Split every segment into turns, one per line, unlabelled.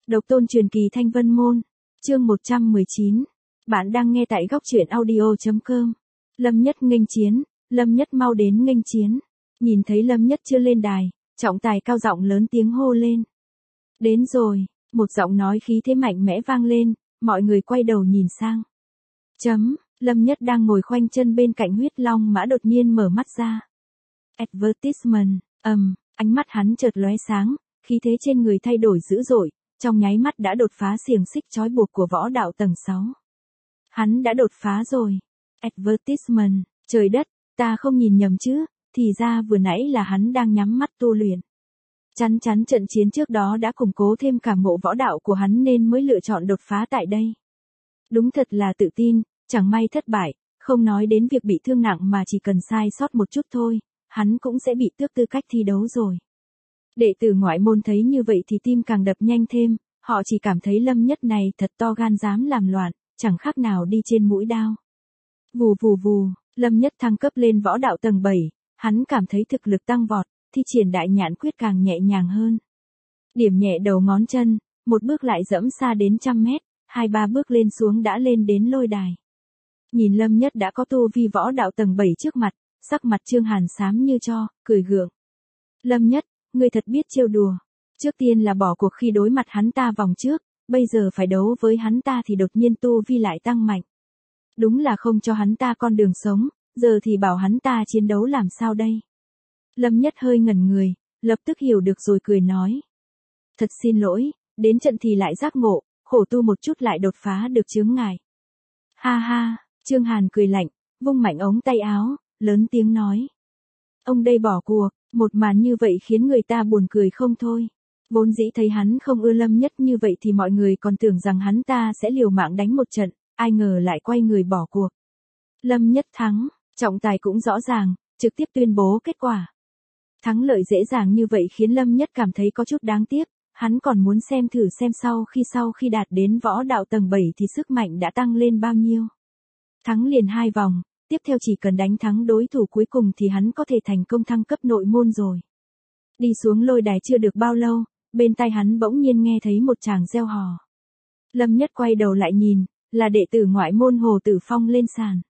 Độc tôn truyền kỳ Thanh Vân Môn. Chương 119. Bạn đang nghe tại góc truyện audio.com. Lâm Nhất nghênh chiến, Lâm Nhất mau đến nghênh chiến. Nhìn thấy Lâm Nhất chưa lên đài, trọng tài cao giọng lớn tiếng hô lên. Đến rồi, một giọng nói khí thế mạnh mẽ vang lên, mọi người quay đầu nhìn sang. Lâm Nhất đang ngồi khoanh chân bên cạnh huyết long mã đột nhiên mở mắt ra. Advertisement, ánh mắt hắn chợt lóe sáng, khí thế trên người thay đổi dữ dội, trong nháy mắt đã đột phá xiềng xích trói buộc của võ đạo tầng 6. Hắn đã đột phá rồi. Advertisement, trời đất, ta không nhìn nhầm chứ, thì ra vừa nãy là hắn đang nhắm mắt tu luyện. Chắn trận chiến trước đó đã củng cố thêm cảm ngộ võ đạo của hắn nên mới lựa chọn đột phá tại đây. Đúng thật là tự tin, chẳng may thất bại, không nói đến việc bị thương nặng mà chỉ cần sai sót một chút thôi, hắn cũng sẽ bị tước tư cách thi đấu rồi. Đệ tử ngoại môn thấy như vậy thì tim càng đập nhanh thêm, họ chỉ cảm thấy Lâm Nhất này thật to gan dám làm loạn, chẳng khác nào đi trên mũi đao. Vù vù vù, Lâm Nhất thăng cấp lên võ đạo tầng 7, hắn cảm thấy thực lực tăng vọt, thi triển đại nhãn quyết càng nhẹ nhàng hơn. Điểm nhẹ đầu ngón chân, một bước lại dẫm xa đến 100 mét, 2-3 bước lên xuống đã lên đến lôi đài. Nhìn Lâm Nhất đã có tu vi võ đạo tầng 7 trước mặt, sắc mặt Trương Hàn xám như tro, cười gượng. Lâm Nhất, ngươi thật biết trêu đùa. Trước tiên là bỏ cuộc khi đối mặt hắn ta vòng trước, bây giờ phải đấu với hắn ta thì đột nhiên tu vi lại tăng mạnh. Đúng là không cho hắn ta con đường sống, giờ thì bảo hắn ta chiến đấu làm sao đây? Lâm Nhất hơi ngẩn người, lập tức hiểu được rồi cười nói. Thật xin lỗi, đến trận thì lại giác ngộ, khổ tu một chút lại đột phá được chướng ngại. Ha ha, Trương Hàn cười lạnh, vung mạnh ống tay áo, lớn tiếng nói. Ông đây bỏ cuộc, một màn như vậy khiến người ta buồn cười không thôi. Vốn dĩ thấy hắn không ưa Lâm Nhất như vậy thì mọi người còn tưởng rằng hắn ta sẽ liều mạng đánh một trận, ai ngờ lại quay người bỏ cuộc. Lâm Nhất thắng, trọng tài cũng rõ ràng, trực tiếp tuyên bố kết quả. Thắng lợi dễ dàng như vậy khiến Lâm Nhất cảm thấy có chút đáng tiếc, hắn còn muốn xem thử xem sau khi đạt đến võ đạo tầng 7 thì sức mạnh đã tăng lên bao nhiêu. Thắng liền 2 vòng, tiếp theo chỉ cần đánh thắng đối thủ cuối cùng thì hắn có thể thành công thăng cấp nội môn rồi. Đi xuống lôi đài chưa được bao lâu, bên tai hắn bỗng nhiên nghe thấy một tràng reo hò. Lâm Nhất quay đầu lại nhìn, là đệ tử ngoại môn Hồ Tử Phong lên sàn.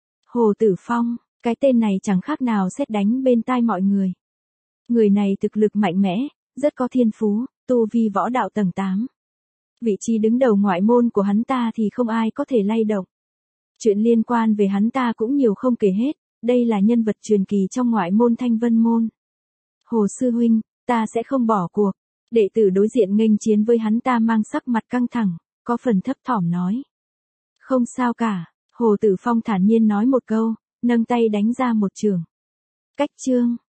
Hồ Tử Phong, cái tên này chẳng khác nào sét đánh bên tai mọi người. Người này thực lực mạnh mẽ, rất có thiên phú, tu vi võ đạo tầng 8. Vị trí đứng đầu ngoại môn của hắn ta thì không ai có thể lay động. Chuyện liên quan về hắn ta cũng nhiều không kể hết, đây là nhân vật truyền kỳ trong ngoại môn Thanh Vân Môn. Hồ sư huynh, ta sẽ không bỏ cuộc. Đệ tử đối diện nghênh chiến với hắn ta mang sắc mặt căng thẳng, có phần thấp thỏm nói. Không sao cả, Hồ Tử Phong thản nhiên nói một câu, nâng tay đánh ra một chưởng. Cách chương.